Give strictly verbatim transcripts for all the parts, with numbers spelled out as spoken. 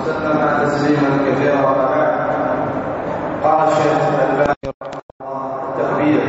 وسلم تسليما كثيرا. وبعد، قال الشيخ الألباني رحمه الله: التكبير.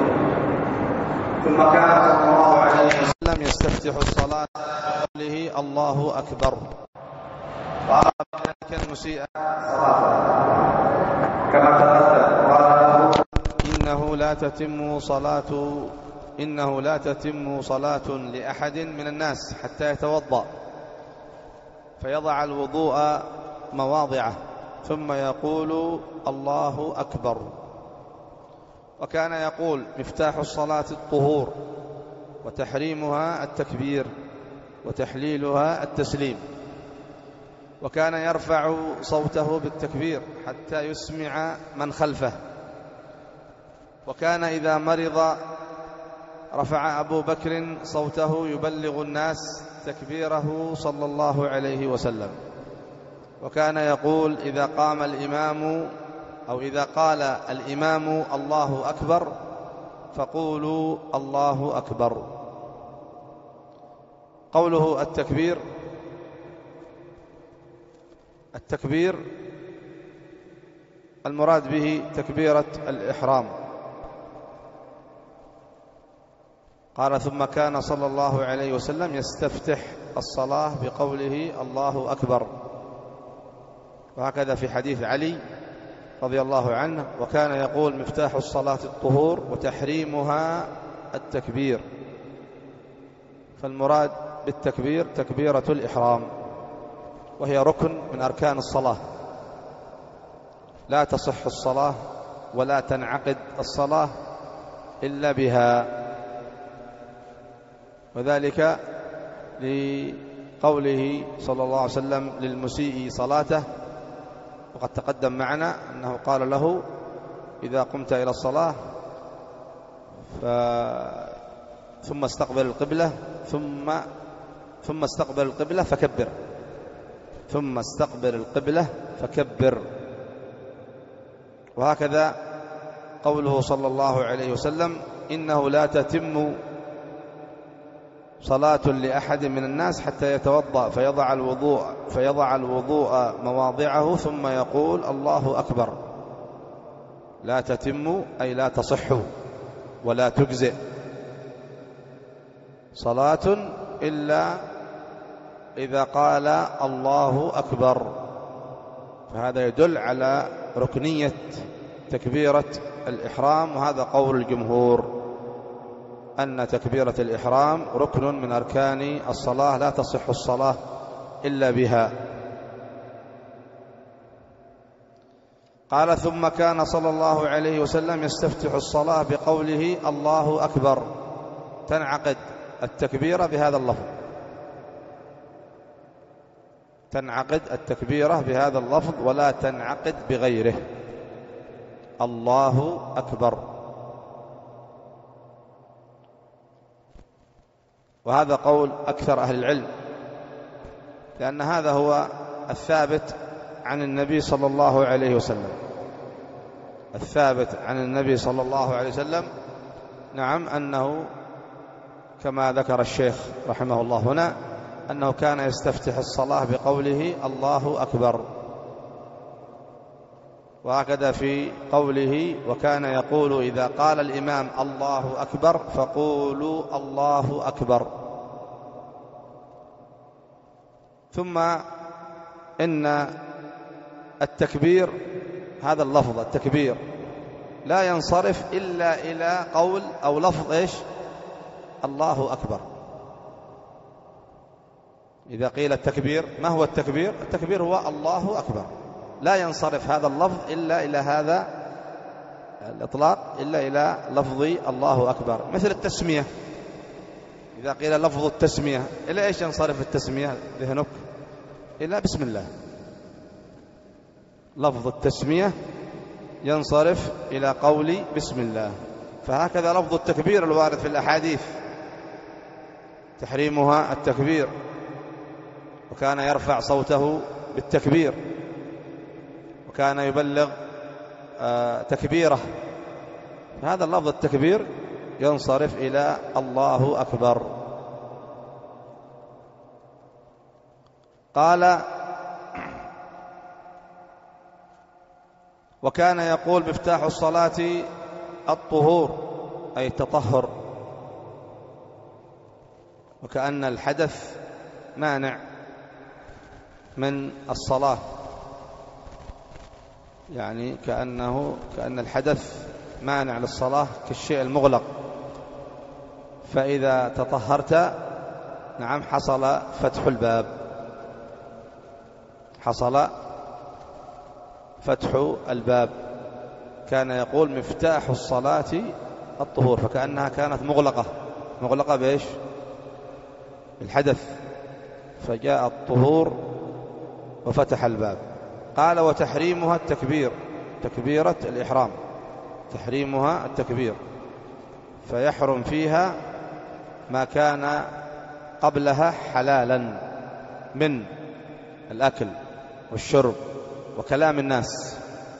ثم كان صلى الله عليه وسلم يستفتح الصلاة بقوله: الله أكبر. وأمر بذلك المسيء صلاته كما تقدم، قال له: إنه لا تتم صلاة إنه لا تتم صلاة لأحد من الناس حتى يتوضأ فيضع الوضوء مواضعه ثم يقول: الله أكبر. وكان يقول: مفتاح الصلاة الطهور، وتحريمها التكبير، وتحليلها التسليم. وكان يرفع صوته بالتكبير حتى يسمع من خلفه. وكان إذا مرض رفع أبو بكر صوته يبلغ الناس تكبيره صلى الله عليه وسلم. وكان يقول: إذا قام الإمام أو إذا قال الإمام الله أكبر فقولوا الله أكبر. قوله التكبير، التكبير المراد به تكبيرة الإحرام. قال: ثم كان صلى الله عليه وسلم يستفتح الصلاة بقوله: الله أكبر. وهكذا في حديث علي رضي الله عنه: وكان يقول: مفتاح الصلاة الطهور، وتحريمها التكبير. فالمراد بالتكبير تكبيرة الإحرام، وهي ركن من أركان الصلاة. لا تصح الصلاة ولا تنعقد الصلاة إلا بها. وذلك لقوله صلى الله عليه وسلم للمسيء صلاته، وقد تقدم معنا أنه قال له: إذا قمت إلى الصلاة ف... ثم استقبل القبلة ثم ثم استقبل القبلة فكبر ثم استقبل القبلة فكبر. وهكذا قوله صلى الله عليه وسلم: إنه لا تتم صلاة لأحد من الناس حتى يتوضأ فيضع الوضوء فيضع الوضوء مواضعه ثم يقول: الله أكبر. لا تتم أي لا تصح ولا تجزئ صلاة إلا إذا قال الله أكبر. فهذا يدل على ركنية تكبيرة الإحرام، وهذا قول الجمهور أن تكبيرة الإحرام ركن من أركان الصلاة، لا تصح الصلاة إلا بها. قال: ثم كان صلى الله عليه وسلم يستفتح الصلاة بقوله: الله أكبر. تنعقد التكبيرة بهذا اللفظ تنعقد التكبيرة بهذا اللفظ ولا تنعقد بغيره. الله أكبر. وهذا قول أكثر أهل العلم، لأن هذا هو الثابت عن النبي صلى الله عليه وسلم الثابت عن النبي صلى الله عليه وسلم نعم، أنه كما ذكر الشيخ رحمه الله هنا أنه كان يستفتح الصلاة بقوله: الله أكبر. وهكذا في قوله: وكان يقول: إذا قال الإمام الله أكبر فقولوا الله أكبر. ثم إن التكبير، هذا اللفظ التكبير، لا ينصرف إلا إلى قول أو لفظ إيش؟ الله أكبر. إذا قيل التكبير، ما هو التكبير؟ التكبير هو الله أكبر. لا ينصرف هذا اللفظ إلا إلى هذا الإطلاق، إلا إلى لفظ الله أكبر. مثل التسمية، إذا قيل لفظ التسمية، إلى إيش ينصرف التسمية ذهنك؟ إلا بسم الله. لفظ التسمية ينصرف إلى قول بسم الله. فهكذا لفظ التكبير الوارد في الأحاديث تحريمها التكبير، وكان يرفع صوته بالتكبير، وكان يبلغ تكبيره. هذا اللفظ التكبير ينصرف إلى الله أكبر. قال: وكان يقول مفتاح الصلاة الطهور أي التطهر، وكأن الحدث مانع من الصلاة، يعني كأنه كأن الحدث مانع للصلاة كالشيء المغلق، فإذا تطهرت نعم حصل فتح الباب، حصل فتح الباب. كان يقول مفتاح الصلاة الطهور، فكأنها كانت مغلقة، مغلقة بإيش؟ بالحدث، فجاء الطهور وفتح الباب. قال وتحريمها التكبير، تكبيرة الإحرام، تحريمها التكبير، فيحرم فيها ما كان قبلها حلالا من الأكل والشرب وكلام الناس،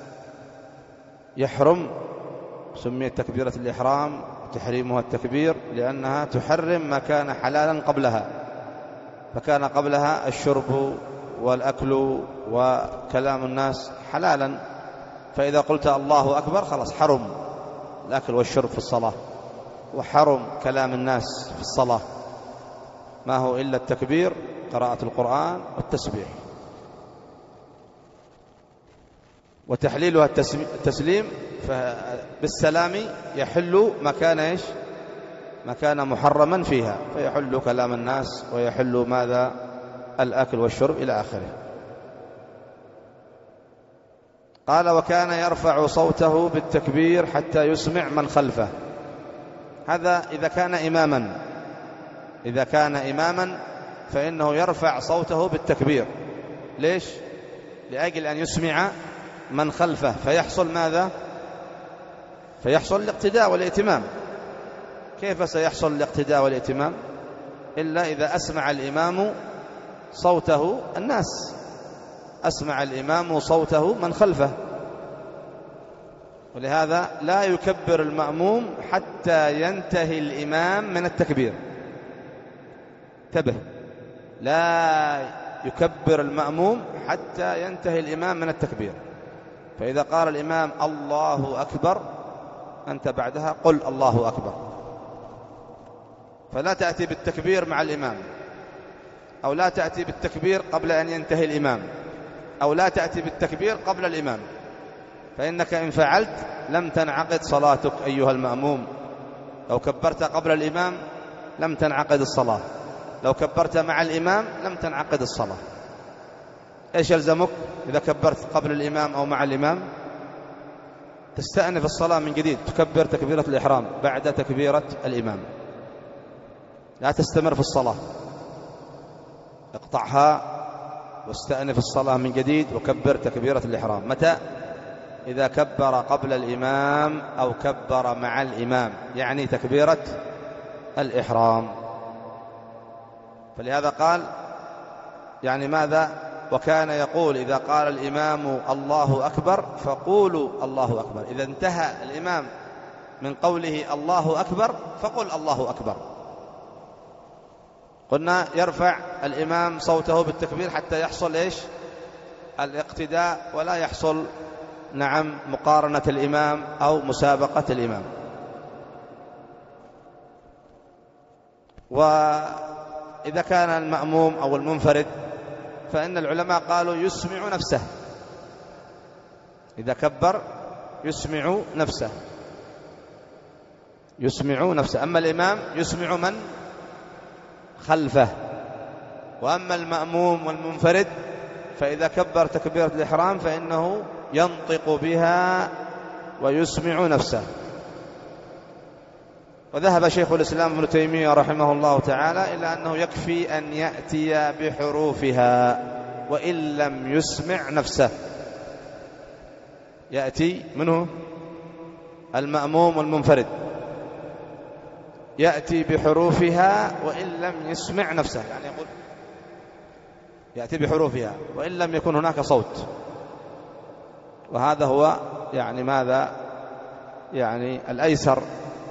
يحرم. سميت تكبيرة الإحرام تحريمها التكبير لأنها تحرم ما كان حلالا قبلها، فكان قبلها الشرب والأكل وكلام الناس حلالا، فإذا قلت الله أكبر خلاص حرم الأكل والشرب في الصلاة، وحرم كلام الناس في الصلاة، ما هو إلا التكبير، قراءة القرآن والتسبيح. وتحليلها التسليم، فبالسلام يحل ما كان إيش؟ ما كان محرما فيها، فيحل كلام الناس ويحل ماذا؟ الأكل والشرب إلى آخره. قال وكان يرفع صوته بالتكبير حتى يسمع من خلفه. هذا إذا كان إماما، إذا كان إماما فإنه يرفع صوته بالتكبير. ليش؟ لأجل أن يسمع من خلفه، فيحصل ماذا؟ فيحصل الاقتداء والائتمام. كيف سيحصل الاقتداء والائتمام؟ إلا إذا أسمع الإمام صوته الناس، أسمع الإمام صوته من خلفه. ولهذا لا يكبر المأموم حتى ينتهي الإمام من التكبير. انتبه، لا يكبر المأموم حتى ينتهي الإمام من التكبير. فإذا قال الإمام الله أكبر أنت بعدها قل الله أكبر، فلا تأتي بالتكبير مع الإمام، أو لا تأتي بالتكبير قبل أن ينتهي الإمام، أو لا تأتي بالتكبير قبل الإمام، فإنك إن فعلت لم تنعقد صلاتك أيها المأموم. لو كبرت قبل الإمام لم تنعقد الصلاة، لو كبرت مع الإمام لم تنعقد الصلاة. إيش يلزمك إذا كبرت قبل الإمام أو مع الإمام؟ تستأنف الصلاة من جديد، تكبر تكبيرة الإحرام بعد تكبيرة الإمام، لا تستمر في الصلاة، اقطعها واستأنف الصلاة من جديد وكبر تكبيرة الإحرام. متى؟ إذا كبر قبل الإمام أو كبر مع الإمام، يعني تكبيرة الإحرام. فلهذا قال يعني ماذا؟ وكان يقول إذا قال الإمام الله أكبر فقولوا الله أكبر. إذا انتهى الإمام من قوله الله أكبر فقل الله أكبر. قلنا يرفع الإمام صوته بالتكبير حتى يحصل إيش؟ الاقتداء، ولا يحصل نعم مقارنة الإمام أو مسابقة الإمام. وإذا كان المأموم أو المنفرد فإن العلماء قالوا يسمع نفسه، إذا كبر يسمع نفسه، يسمع نفسه. أما الإمام يسمع من خلفه. وأما المأموم والمنفرد فإذا كبر تكبيرة الإحرام فإنه ينطق بها ويسمع نفسه. وذهب شيخ الإسلام ابن تيمية رحمه الله تعالى إلى أنه يكفي أن يأتي بحروفها وإن لم يسمع نفسه. يأتي منه المأموم والمنفرد، يأتي بحروفها وإن لم يسمع نفسه، يعني يقول يأتي بحروفها وإن لم يكن هناك صوت. وهذا هو يعني ماذا؟ يعني الأيسر،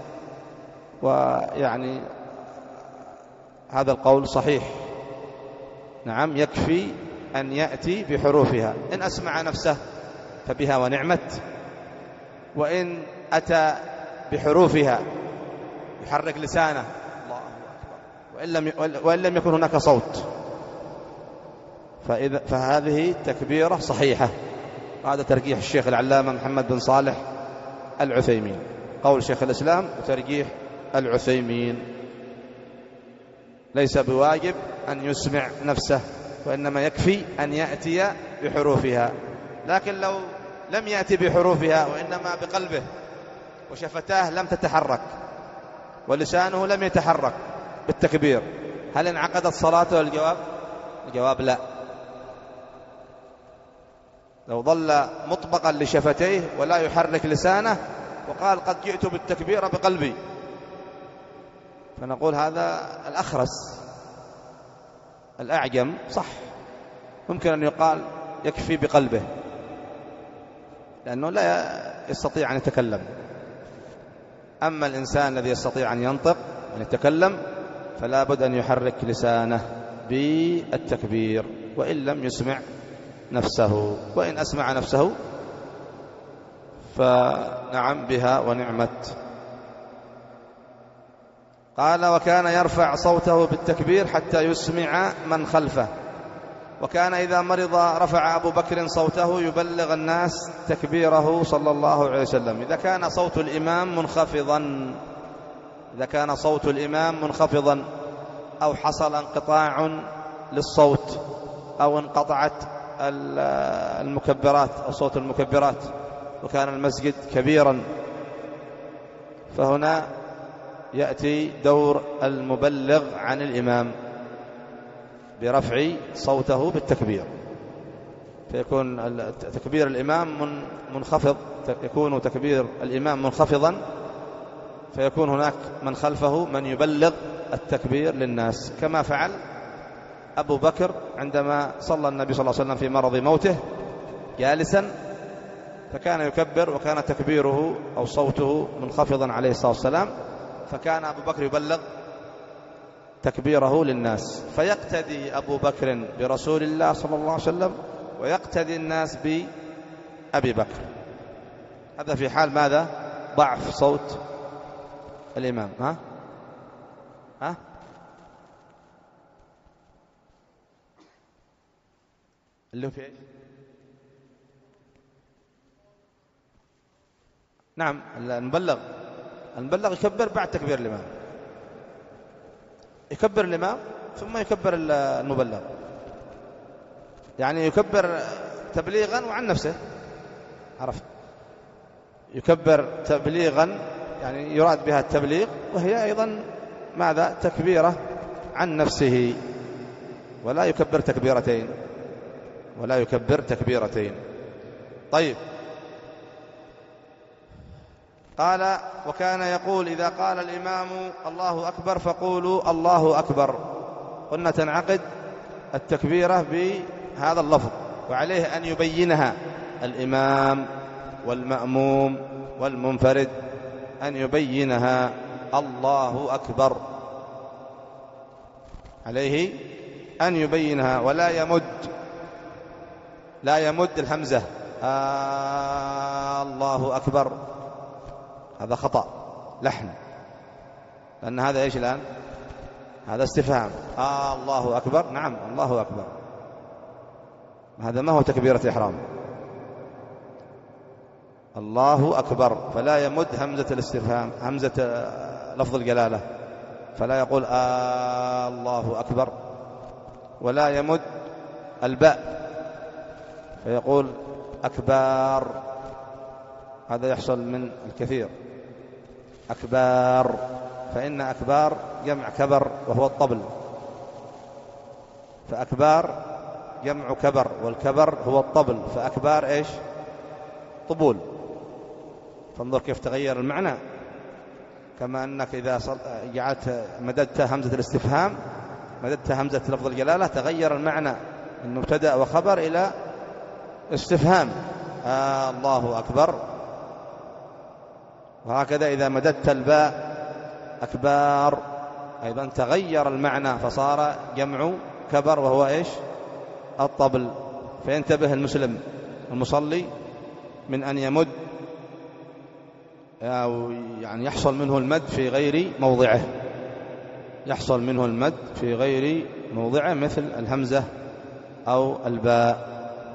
ويعني هذا القول صحيح. نعم، يكفي أن يأتي بحروفها. إن أسمع نفسه فبها ونعمت، وإن أتى بحروفها يحرك لسانه الله أكبر وإن لم, وإن لم يكن هناك صوت، فإذا فهذه تكبيرة صحيحة. هذا ترجيح الشيخ العلامة محمد بن صالح العثيمين، قول شيخ الإسلام وترجيح العثيمين. ليس بواجب أن يسمع نفسه، وإنما يكفي أن يأتي بحروفها. لكن لو لم يأتي بحروفها وإنما بقلبه وشفتاه لم تتحرك ولسانه لم يتحرك بالتكبير، هل انعقدت صلاته؟ الجواب الجواب لا. لو ظل مطبقا لشفتيه ولا يحرك لسانه وقال قد جئت بالتكبير بقلبي، فنقول هذا الأخرس الأعجم صح، ممكن أن يقال يكفي بقلبه لأنه لا يستطيع أن يتكلم. أما الإنسان الذي يستطيع أن ينطق أن يتكلم فلا بد أن يحرك لسانه بالتكبير وإن لم يسمع نفسه، وإن أسمع نفسه فنعم بها ونعمت. قال وكان يرفع صوته بالتكبير حتى يسمع من خلفه، وكان إذا مرض رفع أبو بكر صوته يبلغ الناس تكبيره صلى الله عليه وسلم. إذا كان صوت الإمام منخفضا إذا كان صوت الإمام منخفضا أو حصل انقطاع للصوت أو انقطعت المكبرات أو صوت المكبرات وكان المسجد كبيرا، فهنا يأتي دور المبلغ عن الإمام برفع صوته بالتكبير، فيكون تكبير الإمام منخفض يكون تكبير الإمام منخفضا، فيكون هناك من خلفه من يبلغ التكبير للناس، كما فعل أبو بكر عندما صلى النبي صلى الله عليه وسلم في مرض موته جالسا، فكان يكبر وكان تكبيره أو صوته منخفضا عليه الصلاة والسلام، فكان أبو بكر يبلغ تكبيره للناس، فيقتدي أبو بكر برسول الله صلى الله عليه وسلم ويقتدي الناس بأبي بكر. هذا في حال ماذا؟ ضعف صوت الإمام. ها ها اللي في نعم المبلغ المبلغ يكبر بعد تكبير الإمام، يكبر الإمام ثم يكبر المبلغ، يعني يكبر تبليغا وعن نفسه، عرفت؟ يكبر تبليغا يعني يراد بها التبليغ، وهي أيضا ماذا؟ تكبيرة عن نفسه، ولا يكبر تكبيرتين ولا يكبر تكبيرتين. طيب، قال وكان يقول إذا قال الإمام الله أكبر فقولوا الله أكبر. قلنا تنعقد التكبيرة بهذا اللفظ، وعليه أن يبينها الإمام والمأموم والمنفرد، أن يبينها الله أكبر، عليه أن يبينها ولا يمد لا يمد الهمزة آه الله أكبر، هذا خطأ لحن، لأن هذا إيش الآن؟ هذا استفهام. آه الله أكبر، نعم الله أكبر، هذا ما هو تكبيرة إحرام. الله أكبر، فلا يمد همزة الاستفهام همزة لفظ الجلالة، فلا يقول آه الله أكبر، ولا يمد الباء فيقول أكبار، هذا يحصل من الكثير أكبار، فإن أكبار جمع كبر وهو الطبل، فأكبار جمع كبر والكبر هو الطبل، فأكبار إيش؟ طبول. فانظر كيف تغير المعنى، كما أنك إذا جعلت مددت همزة الاستفهام مددت همزة لفظ الجلالة تغير المعنى من مبتدأ وخبر إلى استفهام آه الله أكبر. وهكذا إذا مددت الباء أكبار أيضا تغير المعنى فصار جمع كبر وهو إيش؟ الطبل. فينتبه المسلم المصلي من أن يمد أو يعني يحصل منه المد في غير موضعه، يحصل منه المد في غير موضعه مثل الهمزة أو الباء.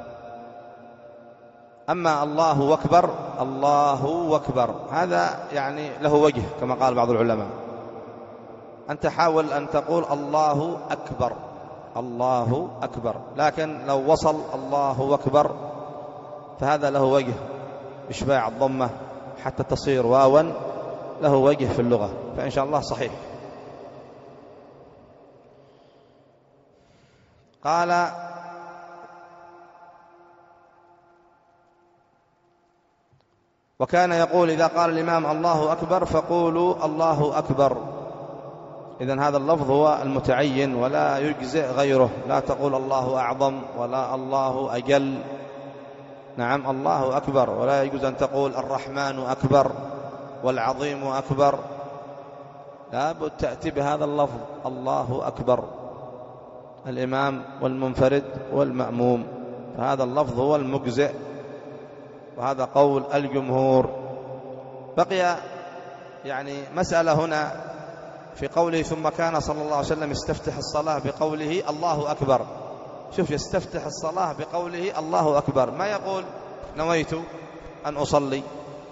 أما الله أكبر، الله أكبر هذا يعني له وجه كما قال بعض العلماء. أنت حاول أن تقول الله أكبر، الله أكبر، لكن لو وصل الله أكبر فهذا له وجه إشباع الضمة حتى تصير واوا، له وجه في اللغة، فإن شاء الله صحيح. قال وكان يقول إذا قال الإمام الله أكبر فقولوا الله أكبر. إذن هذا اللفظ هو المتعين ولا يجزئ غيره، لا تقول الله أعظم ولا الله أجل، نعم الله أكبر، ولا يجوز أن تقول الرحمن أكبر والعظيم أكبر، لا بد تأتي بهذا اللفظ الله أكبر، الإمام والمنفرد والمأموم، فهذا اللفظ هو المجزئ، وهذا قول الجمهور. بقي يعني مسألة هنا في قوله ثم كان صلى الله عليه وسلم يستفتح الصلاة بقوله الله أكبر. شوف، يستفتح الصلاة بقوله الله أكبر، ما يقول نويت أن أصلي،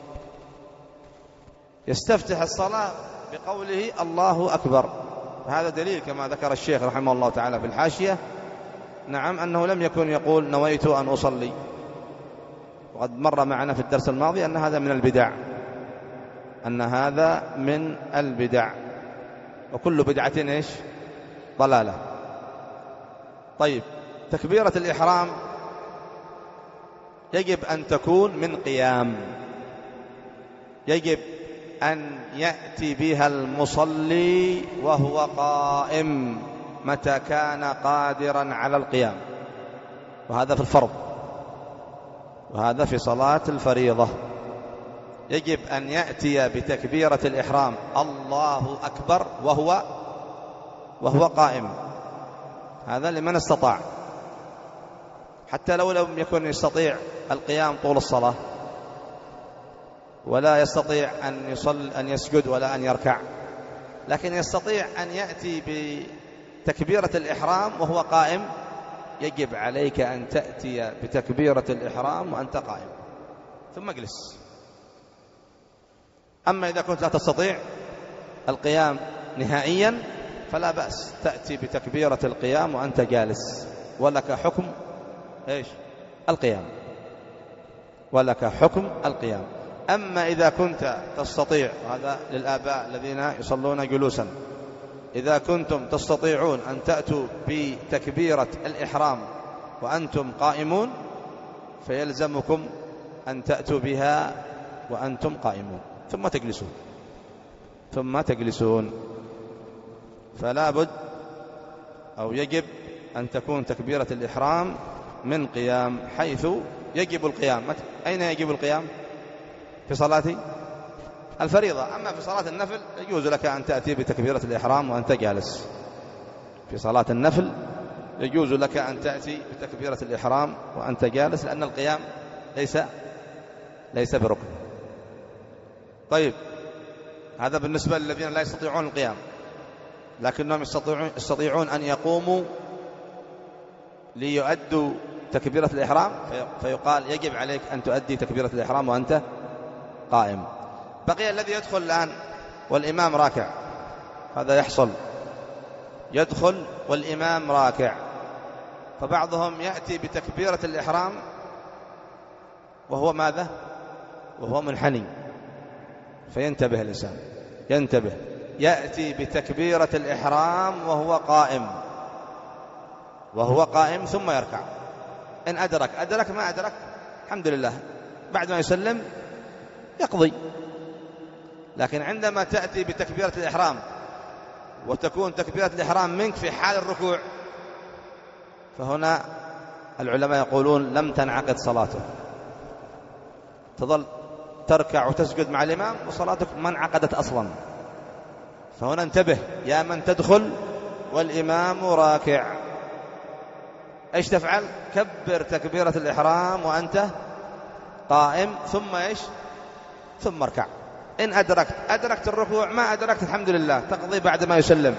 يستفتح الصلاة بقوله الله أكبر. هذا دليل كما ذكر الشيخ رحمه الله تعالى في الحاشية، نعم، أنه لم يكن يقول نويت أن أصلي، وقد مر معنا في الدرس الماضي أن هذا من البدع، أن هذا من البدع، وكل بدعة إيش؟ ضلالة. طيب، تكبيرة الإحرام يجب أن تكون من قيام، يجب أن يأتي بها المصلي وهو قائم متى كان قادرا على القيام، وهذا في الفرض، وهذا في صلاة الفريضة، يجب أن يأتي بتكبيرة الإحرام الله أكبر وهو وهو قائم، هذا لمن استطاع، حتى لو لم يكن يستطيع القيام طول الصلاة، ولا يستطيع أن يصل أن يسجد ولا أن يركع، لكن يستطيع أن يأتي بتكبيرة الإحرام وهو قائم، يجب عليك أن تأتي بتكبيرة الإحرام وأنت قائم ثم اجلس. أما إذا كنت لا تستطيع القيام نهائيا فلا بأس، تأتي بتكبيرة القيام وأنت جالس، ولك حكم إيش؟ القيام، ولك حكم القيام. أما إذا كنت تستطيع، هذا للآباء الذين يصلون جلوسا، إذا كنتم تستطيعون أن تأتوا بتكبيرة الإحرام وأنتم قائمون فيلزمكم أن تأتوا بها وأنتم قائمون ثم تجلسون ثم تجلسون فلا بد أو يجب أن تكون تكبيرة الإحرام من قيام، حيث يجب القيام. أين يجب القيام؟ في صلاة الفريضة. أما في صلاة النفل يجوز لك أن تأتي بتكبيرة الإحرام وأنت جالس. في صلاة النفل يجوز لك أن تأتي بتكبيرة الإحرام وأنت جالس، لأن القيام ليس ليس بركن. طيب، هذا بالنسبة للذين لا يستطيعون القيام، لكنهم يستطيعون, يستطيعون أن يقوموا ليؤدوا تكبيرة الإحرام، فيقال يجب عليك أن تؤدي تكبيرة الإحرام وأنت قائم. بقي الذي يدخل الآن والإمام راكع، هذا يحصل، يدخل والإمام راكع، فبعضهم يأتي بتكبيرة الإحرام وهو ماذا؟ وهو منحني، فينتبه الإنسان، ينتبه، يأتي بتكبيرة الإحرام وهو قائم وهو قائم ثم يركع، إن أدرك أدرك، ما أدرك الحمد لله، بعد ما يسلم يقضي. لكن عندما تأتي بتكبيرة الإحرام وتكون تكبيرة الإحرام منك في حال الركوع، فهنا العلماء يقولون لم تنعقد صلاته، تظل تركع وتسجد مع الإمام وصلاتك ما انعقدت أصلا. فهنا انتبه يا من تدخل والإمام راكع، ايش تفعل؟ كبر تكبيرة الإحرام وأنت قائم ثم إيش ثم اركع. إن أدركت أدركت الركوع، ما أدركت الحمد لله تقضي بعد ما يسلم،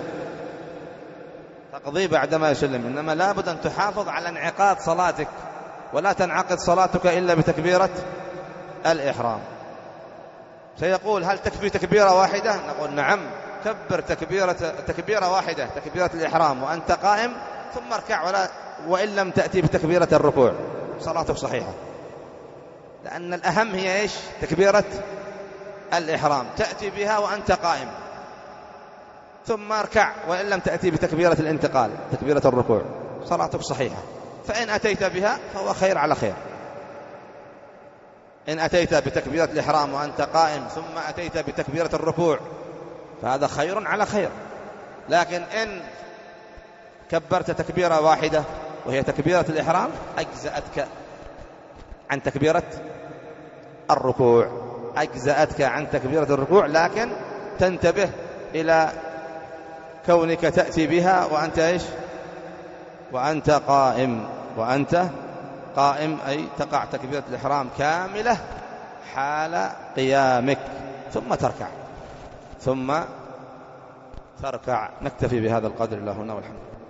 تقضي بعد ما يسلم. إنما لابد أن تحافظ على انعقاد صلاتك، ولا تنعقد صلاتك إلا بتكبيرة الإحرام. سيقول هل تكفي تكبيرة واحدة؟ نقول نعم، كبر تكبيرة تكبيرة واحدة تكبيرة الإحرام وأنت قائم، ثم اركع، ولا وإن لم تأتي بتكبيرة الركوع صلاتك صحيحة. لأن الأهم هي إيش؟ تكبيرة الإحرام، تأتي بها وأنت قائم، ثم اركع، وإن لم تأتي بتكبيرة الانتقال تكبيرة الركوع صلاتك صحيحة. فإن أتيت بها فهو خير على خير. إن أتيت بتكبيرة الإحرام وأنت قائم ثم أتيت بتكبيرة الركوع فهذا خير على خير. لكن إن كبرت تكبيرة واحدة وهي تكبيرة الإحرام أجزأتك عن تكبيرة الركوع، أجزأتك عن تكبيرة الركوع، لكن تنتبه إلى كونك تأتي بها وأنت إيش؟ وأنت قائم، وأنت قائم، أي تقع تكبيرة الإحرام كاملة حال قيامك، ثم تركع ثم تركع. نكتفي بهذا القدر، الله هنا والحمد.